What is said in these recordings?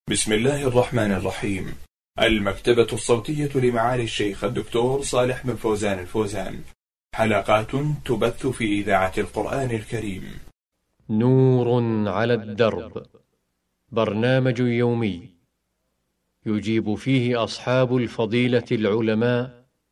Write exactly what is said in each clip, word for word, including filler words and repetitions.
بسم الله الرحمن الرحيم. المكتبة الصوتية لمعالي الشيخ الدكتور صالح بن فوزان الفوزان، حلقات تبث في إذاعة القرآن الكريم. نور على الدرب، برنامج يومي يجيب فيه أصحاب الفضيلة العلماء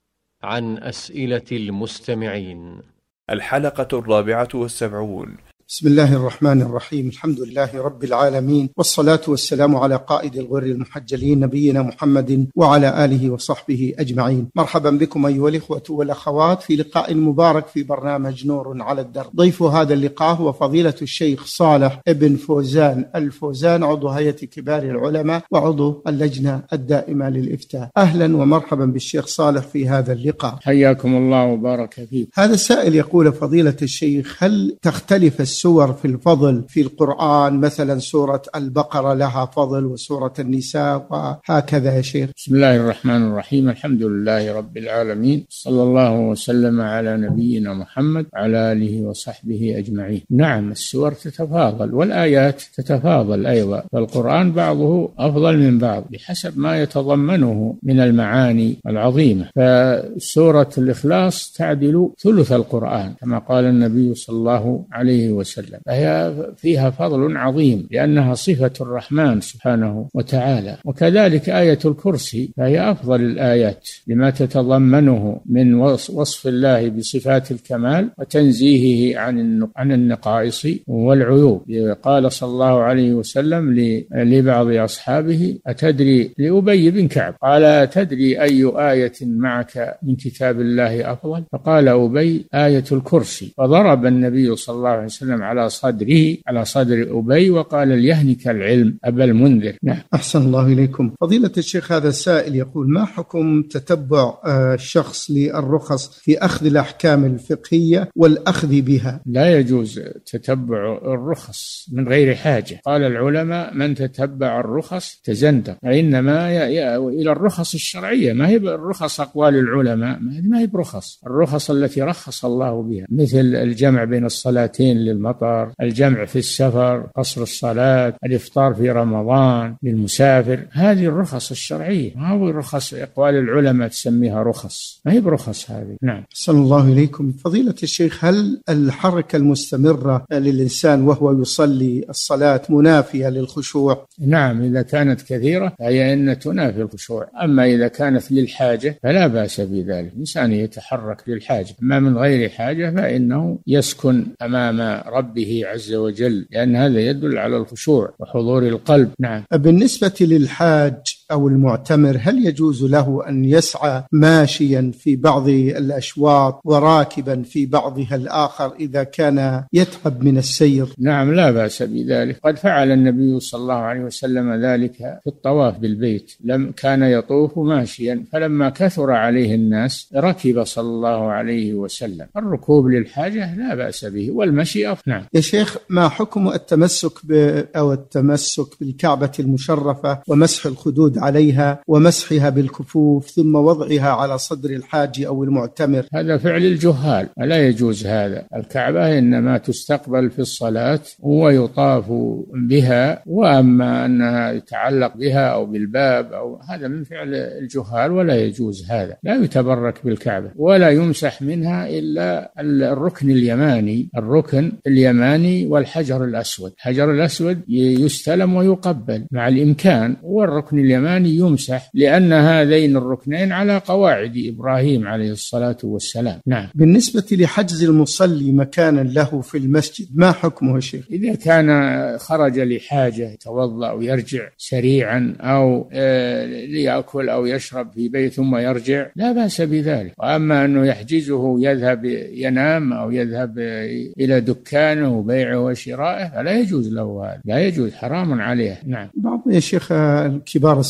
عن أسئلة المستمعين. الحلقة الرابعة والسبعون. بسم الله الرحمن الرحيم. الحمد لله رب العالمين، والصلاة والسلام على قائد الغر المحجلين نبينا محمد وعلى آله وصحبه أجمعين. مرحبا بكم أيها الإخوة والأخوات في لقاء مبارك في برنامج نور على الدرب. ضيف هذا اللقاء هو فضيلة الشيخ صالح بن فوزان الفوزان، عضو هيئة كبار العلماء وعضو اللجنة الدائمة للإفتاء. أهلا ومرحبا بالشيخ صالح في هذا اللقاء. حياكم الله وبارك فيك. هذا السائل يقول: فضيلة الشيخ، هل تختلف السور في الفضل في القرآن؟ مثلا سورة البقرة لها فضل وسورة النساء وهكذا يا شيخ. بسم الله الرحمن الرحيم. الحمد لله رب العالمين، صلى الله وسلم على نبينا محمد وعلى آله وصحبه أجمعين. نعم، السور تتفاضل والآيات تتفاضل أيضا، فالقرآن بعضه أفضل من بعض بحسب ما يتضمنه من المعاني العظيمة. فسورة الإخلاص تعدل ثلث القرآن كما قال النبي صلى الله عليه وسلم، فهي فيها فضل عظيم لأنها صفة الرحمن سبحانه وتعالى. وكذلك آية الكرسي فهي أفضل الآيات لما تتضمنه من وصف الله بصفات الكمال وتنزيهه عن عن النقائص والعيوب. قال صلى الله عليه وسلم لبعض أصحابه: أتدري لأبي بن كعب قال: أتدري أي آية معك من كتاب الله أفضل؟ فقال أبي: آية الكرسي. فضرب النبي صلى الله عليه وسلم على صدره على صدر أبي وقال: ليهنك العلم أبا المنذر. نعم. أحسن الله إليكم. فضيلة الشيخ، هذا السائل يقول: ما حكم تتبع الشخص للرخص في أخذ الأحكام الفقهية والأخذ بها؟ لا يجوز تتبع الرخص من غير حاجة. قال العلماء: من تتبع الرخص تزندق. إنما إلى الرخص الشرعية، ما هي الرخص أقوال العلماء، ما هي برخص الرخص التي رخص الله بها، مثل الجمع بين الصلاتين للمطر، الجمع في السفر، قصر الصلاة، الإفطار في رمضان للمسافر. هذه الرخص الشرعية، ما هو الرخص أقوال العلماء تسميها رخص، ما هي برخص هذه. نعم. أحسن الله إليكم. فضيلة الشيخ، هل الحركة المستمرة للإنسان وهو يصلي الصلاة منافية للخشوع؟ نعم، إذا كانت كثيرة فهي أن تنافي الخشوع. أما إذا كانت للحاجة فلا بأس بذلك، الإنسان يتحرك للحاجة. أما من غير حاجة فإنه يسكن أمام ربه عز وجل، لأن هذا يدل على الخشوع وحضور القلب. نعم. بالنسبة للحاج أو المعتمر، هل يجوز له أن يسعى ماشيا في بعض الأشواط وراكبا في بعضها الآخر إذا كان يتعب من السير؟ نعم، لا بأس بذلك. قد فعل النبي صلى الله عليه وسلم ذلك في الطواف بالبيت، لم كان يطوف ماشيا، فلما كثر عليه الناس ركب صلى الله عليه وسلم. الركوب للحاجة لا بأس به، والمشي أفضل. نعم. يا شيخ، ما حكم التمسك ب أو التمسك بالكعبة المشرفة ومسح الخدود عليها ومسحها بالكفوف ثم وضعها على صدر الحاج أو المعتمر؟ هذا فعل الجهال، لا يجوز هذا. الكعبة إنما تستقبل في الصلاة ويطاف بها، وأما أنها يتعلق بها أو بالباب أو هذا من فعل الجهال ولا يجوز هذا. لا يتبرك بالكعبة ولا يمسح منها إلا الركن اليماني الركن اليماني والحجر الأسود. الحجر الأسود يستلم ويقبل مع الإمكان، والركن اليماني يمسح، لأن هذين الركنين على قواعد إبراهيم عليه الصلاة والسلام. نعم. بالنسبة لحجز المصلي مكانا له في المسجد، ما حكمه شيخ؟ إذا كان خرج لحاجة يتوضأ أو يرجع سريعا، أو ليأكل أو يشرب في بيت ثم يرجع، لا بأس بذلك. وأما أنه يحجزه يذهب ينام أو يذهب إلى دكانه وبيعه وشرائه فلا يجوز له هذا، لا يجوز، حرام عليه. نعم. بعض يا شيخ كبار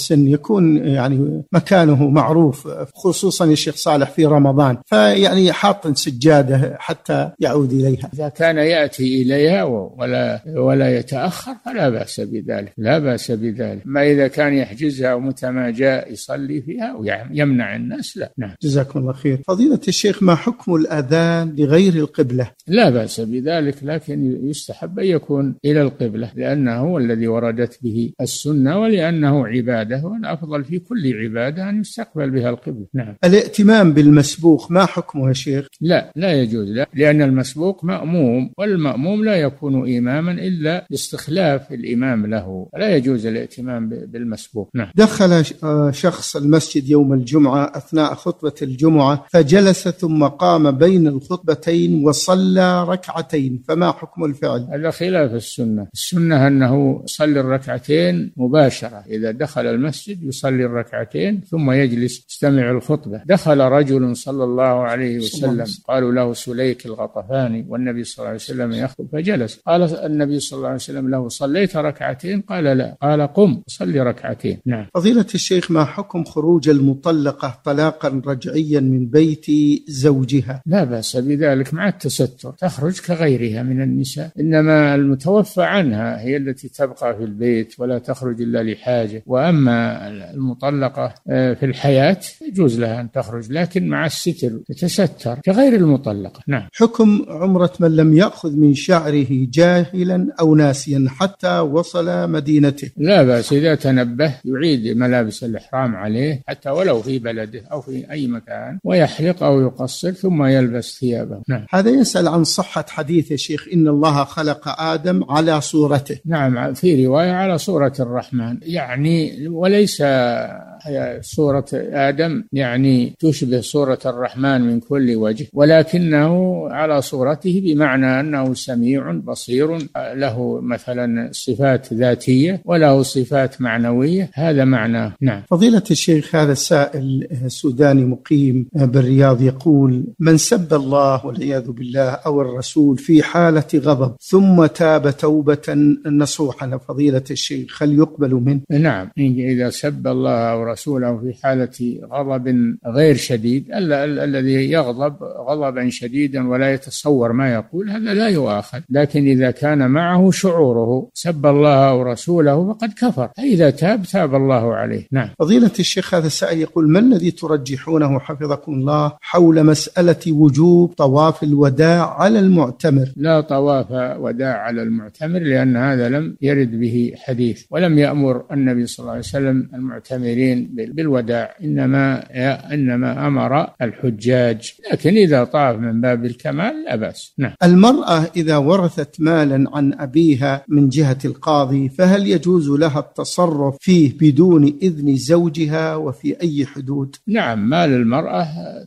السن يكون يعني مكانه معروف، خصوصا يا شيخ صالح في رمضان، فيعني حاط سجادة حتى يعود إليها. إذا كان يأتي إليها ولا ولا يتأخر فلا بأس بذلك، لا بأس بذلك. ما إذا كان يحجزها ومتى ما جاء يصلي فيها ويمنع الناس لا. نعم. جزاكم الله خير. فضيلة الشيخ، ما حكم الأذان لغير القبلة؟ لا بأس بذلك، لكن يستحب أن يكون إلى القبلة لأنه هو الذي وردت به السنة ولأنه عبادة، والأفضل في كل عبادة أن يستقبل بها القبلة. نعم. الائتمام بالمسبوق ما حكمه يا شيخ؟ لا لا يجوز، لا، لأن المسبوق مأموم، والمأموم لا يكون إماما إلا باستخلاف الإمام له، لا يجوز الائتمام بالمسبوق. نعم. دخل شخص المسجد يوم الجمعة أثناء خطبة الجمعة فجلس ثم قام بين الخطبتين وصلى ركعتين، فما حكم الفعل؟ هذا خلاف السنة. السنة أنه يصلي الركعتين مباشرة، إذا دخل المسجد يصلي الركعتين ثم يجلس يستمع الخطبة. دخل رجل صلى الله عليه وسلم قالوا له سليك الغطفاني والنبي صلى الله عليه وسلم يخطب فجلس، قال النبي صلى الله عليه وسلم له صليت ركعتين؟ قال لا، قال قم صلي ركعتين. نعم. فضيلة الشيخ، ما حكم خروج المطلقة طلاقا رجعيا من بيت زوجها؟ لا بأس بذلك مع التستر، تخرج كغيرها من النساء، إنما المتوفى عنها هي التي تبقى في البيت ولا تخرج إلا لحاجة، وأما المطلقة في الحياة يجوز لها أن تخرج لكن مع الستر، تتستر كغير المطلقة. نعم. حكم عمرة من لم يأخذ من شعره جاهلا أو ناسيا حتى وصل مدينته؟ لا بأس إذا تنبه يعيد ملابس الإحرام عليه حتى ولو في بلده أو في أي مكان، ويحلق أو يقصر ثم يلبس ثيابه. نعم. هذا يسأل عن صحة حديث يا شيخ إن الله خلق آدم على صورته. نعم، في رواية على صورة الرحمن، يعني وليس صورة آدم يعني تشبه صورة الرحمن من كل وجه، ولكنه على صورته بمعنى أنه سميع بصير، له مثلا صفات ذاتية وله صفات معنوية، هذا معناه. نعم. فضيلة الشيخ، هذا السائل سوداني مقيم بالرياض يقول من سب الله والعياذ بالله أو الرسول في حالة غضب ثم تاب توبة نصوحا، فضيلة الشيخ هل يقبل منه؟ نعم، إذا سب الله أو رسوله في حالة غضب غير شديد، الذي يغضب غضبا شديدا ولا يتصور ما يقول هذا لا يؤاخذ، لكن إذا كان معه شعوره سب الله أو رسوله فقد كفر، فإذا تاب تاب الله عليه. نعم. فضيلة الشيخ، هذا السائل يقول ما الذي ترجحونه حفظكم الله حول مسألة وجوب طواف الوداع على المعتمر؟ لا طواف وداع على المعتمر لأن هذا لم يرد به حديث، ولم يأمر النبي صلى الله عليه وسلم المعتمرين بالوداع، إنما إنما أمر الحجاج، لكن إذا طاف من باب الكمال لا بأس. نعم. المرأة إذا ورثت مالا عن أبيها من جهة القاضي فهل يجوز لها التصرف فيه بدون إذن زوجها وفي أي حدود؟ نعم، مال المرأة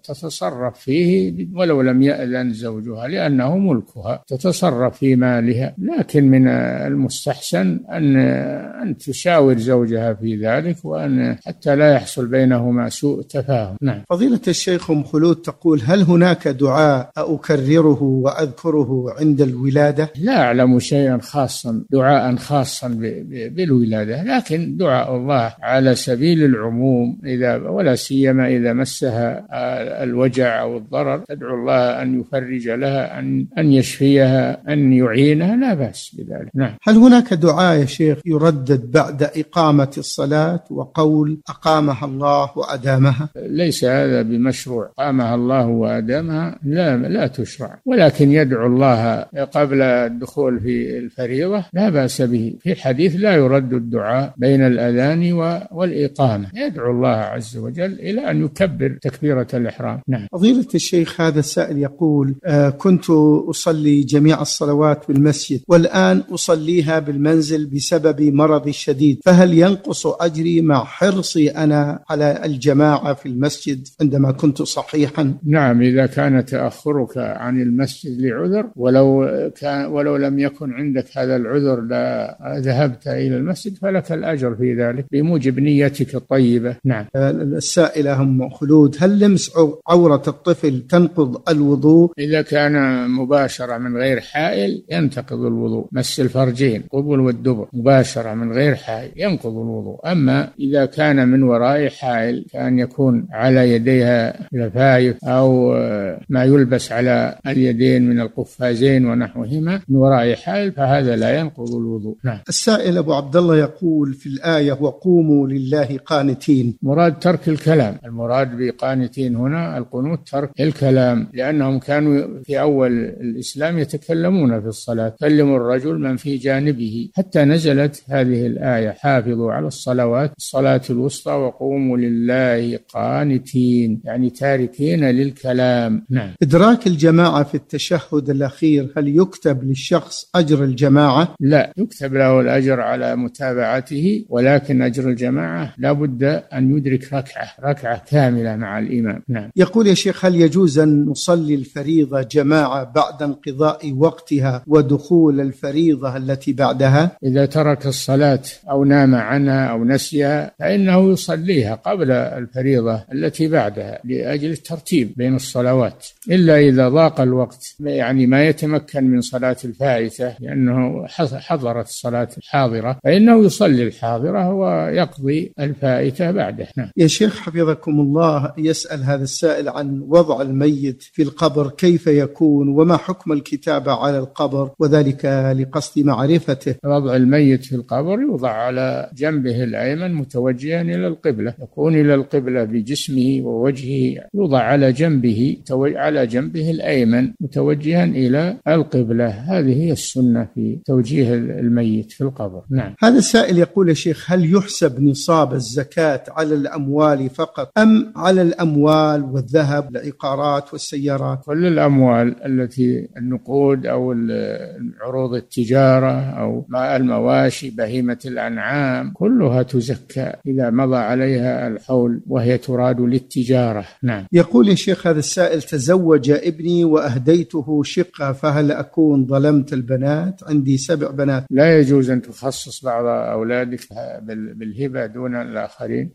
تتصرف فيه ولو لم يأذن زوجها لأنه ملكها، تتصرف في مالها، لكن من المستحسن أن أن تشاور زوجها في ذلك، وأن حتى لا يحصل بينهما سوء تفاهم. نعم. فضيلة الشيخ أم خلود تقول هل هناك دعاء أكرره وأذكره عند الولادة؟ لا أعلم شيئا خاصا دعاء خاصا بالولادة، لكن دعاء الله على سبيل العموم، إذا ولا سيما إذا مسها الوجع أو الضرر تدعو الله أن يفرج لها، أن أن يشفيها، أن يعينها، لا بأس بذلك. نعم. هل هناك دعاء يا شيخ يردد بعد إقامة الصلاة وقول أقامها الله وأدامها؟ ليس هذا بمشروع، أقامها الله وأدامها لا لا تشرع، ولكن يدعو الله قبل الدخول في الفريضة لا بأس به. في الحديث لا يرد الدعاء بين الأذان والإقامة، يدعو الله عز وجل إلى أن يكبر تكبيرة الإحرام. نعم. فضيلة الشيخ، هذا السائل يقول آه كنت أصلي جميع الصلوات بالمسجد والآن أصليها بالمنزل بسبب مرضي الشديد، فهل ينقص أجري مع حرصي أنا على الجماعة في المسجد عندما كنت صحيحا؟ نعم، إذا كان تأخرك عن المسجد لعذر ولو كان ولو لم يكن عندك هذا العذر لا ذهبت إلى المسجد فلك الأجر في ذلك بموجب نيتك الطيبة. نعم. السائلة أم خلود هل لمس عورة الطفل تنقض الوضوء؟ إذا كان مباشرة من غير حائل ينتقض الوضوء، مس الفرجين قبل والدبر مباشرة من غير حائل ينقض الوضوء، أما إذا كان من وراء حائل كان يكون على يديها لفايف أو ما يلبس على اليدين من القفازين ونحوهما من وراء حائل فهذا لا ينقض الوضوء. نعم. السائل أبو عبد الله يقول في الآية وقوموا لله قانتين، مراد ترك الكلام. المراد بقانتين هنا القنوت ترك الكلام، لأنهم كانوا في أول الإسلام يتكلمون في الصلاة، كلموا الرجل من في جانبه، حتى نزلت هذه الآية حافظوا على الصلوات الصلاة الوسطى وقوموا لله قانتين، يعني تاركين للكلام. نعم. إدراك الجماعة في التشهد الأخير هل يكتب للشخص أجر الجماعة؟ لا، يكتب له الأجر على متابعته، ولكن أجر الجماعة لا بد أن يدرك ركعة ركعة كاملة مع الإمام. نعم. يقول يا شيخ هل يجوز أن نصلي الفريضة جماعة بعد انقضاء وقتها ودخول الفريضة التي بعدها؟ إذا ترك الصلاة أو نام عنها أو نسيها فإنه يصليها قبل الفريضة التي بعدها لأجل الترتيب بين الصلوات، إلا إذا ضاق الوقت يعني ما يتمكن من صلاة الفائتة لأنه حضرت الصلاة الحاضرة فإنه يصلي الحاضرة ويقضي الفائتة بعده. نعم. يا شيخ حفظكم الله، يسأل هذا السائل عن وضع الميت في القبر كيف يكون وما حكم الكتابة على القبر، وذلك لقصد معرفته. وضع الميت في القبر يوضع على جنبه الأيمن متوجها إلى القبلة، يكون إلى القبلة بجسمه ووجهه، يوضع على جنبه على جنبه الأيمن متوجها إلى القبلة. هذه هي السنة في توجيه الميت في القبر. نعم. هذا السائل يقول يا شيخ هل يحسب نصاب الزكاة على الأموال فقط أم على الأموال والذهب العقارات والسيارات؟ كل الأموال التي النقود أو عروض التجارة أو المواشي بهيمة الأنعام كلها تزكى إذا مضى عليها الحول وهي تراد للتجارة. نعم. يقول يا شيخ هذا السائل تزوج ابني وأهديته شقة، فهل أكون ظلمت البنات؟ عندي سبع بنات. لا يجوز أن تخصص بعض أولادك بالهبة دون الآخرين،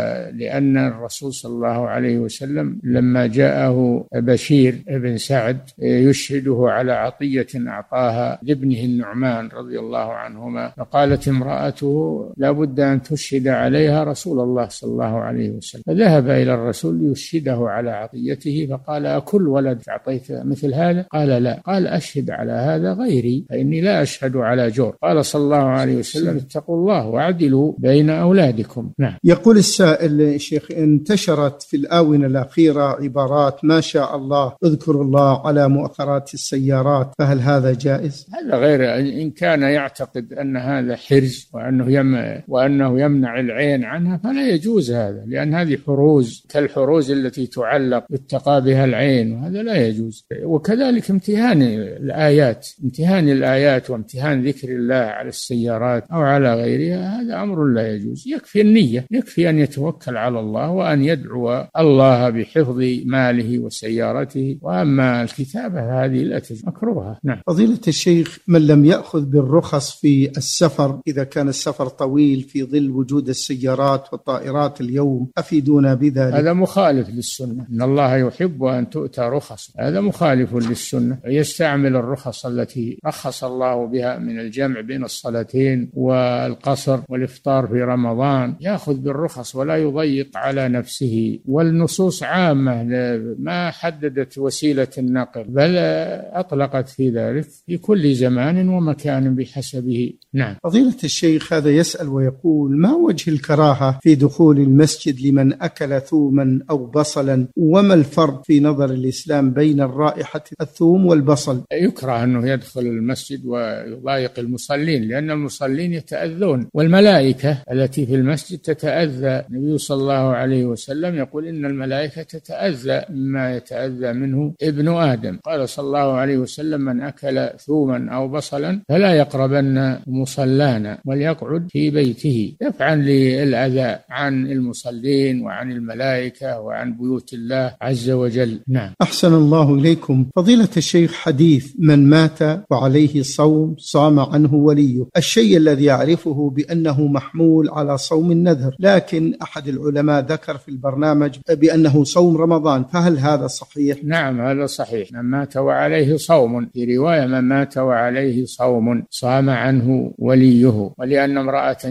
لأن الرسول صلى الله عليه وسلم لما جاءه بشير بن سعد يشهده على عطية أعطاها لابنه النعمان رضي الله عنهما، فقالت امرأته لا بد أن تشهد عليها رسول الله صلى الله عليه وسلم، فذهب إلى الرسول ليشهده على عطيته فقال أكل ولد أعطيت مثل هذا؟ قال لا. قال أشهد على هذا غيري فإني لا أشهد على جور. قال صلى الله عليه وسلم اتقوا الله واعدلوا بين أولادكم. نعم. يقول السائل شيخ انتشرت في الآونة الأخيرة عبارات ما شاء الله اذكر الله على مؤخرات السيارات، فهل هذا جائز؟ هذا غير إن كان يعتقد أن هذا حرز وأنه يمنع وأنه يمنع العين عنها فلا يجوز هذا، لأن هذه حروز كالحروز التي تعلق يتقى بها العين، وهذا لا يجوز. وكذلك امتهان الآيات امتهان الآيات وامتهان ذكر الله على السيارات أو على غيرها هذا أمر لا يجوز. يكفي النية، يكفي أن يتوكل على الله وأن يدعو الله بحفظ ماله وسيارته، وأما الكتابة هذه لا تجوز، مكروهة. نعم. فضيلة الشيخ من لم يأخذ بالرخص في السفر إذا كان السفر طويل في ظل وجود السيارات والطائرات اليوم أفيدونا بذلك. هذا مخالف للسنة، إن الله يحب أن تؤتى رخص، هذا مخالف للسنة. يستعمل الرخص التي رخص الله بها من الجمع بين الصلاتين والقصر والإفطار في رمضان، يأخذ بالرخص ولا يضيق على نفسه. والنصوص عامة ما حددت وسيلة النقل بل أطلقت في ذلك في كل زمان ومكان بحسبه. نعم. فضيلة الشيخ هذا يسأل ويقول ما وجه الكراهة في دخول المسجد لمن أكل ثوما أو بصلا، وما الفرق في نظر الإسلام بين الرائحة الثوم والبصل؟ يكره أنه يدخل المسجد ويضايق المصلين، لأن المصلين يتأذون والملائكة التي في المسجد تتأذى. النبي صلى الله عليه وسلم يقول إن الملائكة تتأذى مما يتأذى منه ابن آدم. قال صلى الله عليه وسلم من أكل ثوما أو بصلا فلا يقربن مصلانا وليقعد في بيته، دفعا للأذى عن المصلين وعن الملائكة وعن بيوت الله عز وجل. نعم. أحسن الله إليكم. فضيلة الشيخ حديث من مات وعليه صوم صام عنه وليه، الشيء الذي يعرفه بأنه محمول على صوم النذر، لكن أحد العلماء ذكر في البرنامج بأنه صوم رمضان، فهل هذا صحيح؟ نعم هذا صحيح. من مات وعليه صوم، في رواية من مات وعليه صوم صام عنه وليه. ولأن امرأة جاءت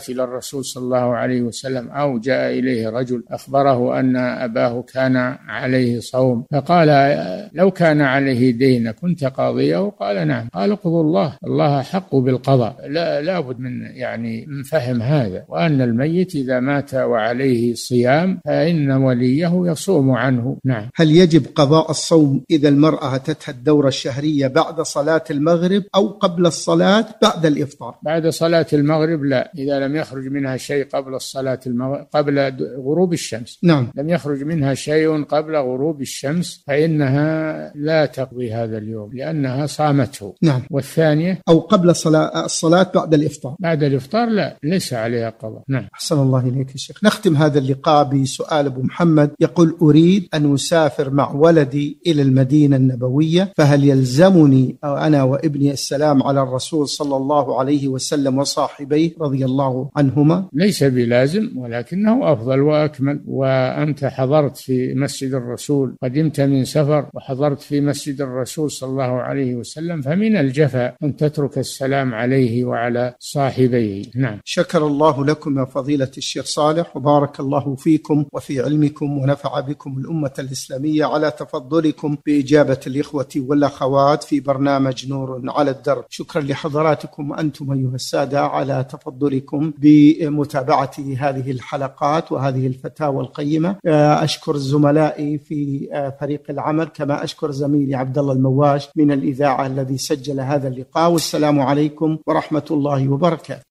جاءت إلى الرسول صلى الله عليه وسلم أو جاء إليه رجل أخبره أن أباه كان عليه صوم فقال لو كان عليه دين كنت قاضيه؟ قال نعم. قال اقضوا الله، الله حق بالقضاء. لا لابد من يعني من فهم هذا، وأن الميت إذا مات وعليه صيام فإن وليه يصوم عنه. نعم. هل يجب قضاء الصوم إذا المرأة أتتها الدورة الشهرية بعد صلاة المغرب أو قبل الصلاة بعد الإفطار؟ بعد صلاة المغرب لا، إذا لم يخرج منها شيء قبل الصلاة المغرب قبل غروب الشمس. نعم. لم يخرج منها شيء قبل غروب الشمس فإنها لا تقضي هذا اليوم لأنها صامته. نعم. والثانية أو قبل صلاة الصلاة بعد الإفطار. بعد الإفطار لا، ليس عليها قضاء. نعم. أحسن الله إليك يا شيخ. نختم هذا اللقاء بسؤال أبو محمد يقول: أريد أن أسافر مع ولدي إلى المدينة النبوية، فهل يلزمني أنا وابني السلام على الرسول صلى الله عليه وسلم وصاحبيه رضي الله عنهما؟ ليس بلازم، ولكنه أفضل وأكمل. وأنت حضرت في مسجد الرسول، قدمت من سفر وحضرت في مسجد الرسول صلى الله عليه وسلم، فمن الجفاء أن تترك السلام عليه وعلى صاحبيه. نعم. شكر الله لكم يا فضيلة الشيخ صالح، وبارك الله فيكم وفي علمكم، ونفع بكم الأمة الإسلامية على تفضلكم بإجابة الإخوة والأخوات في برنامج نور على الدرب. شكرا لحضراتكم أنتم أيها السادة على تفضلكم بمتابعة هذه الحلقات وهذه الفتاوى القيمة. أشكر زملائي في فريق العمل، كما أشكر زميلي عبد الله المواش من الإذاعة الذي سجل هذا اللقاء. والسلام عليكم ورحمة الله وبركاته.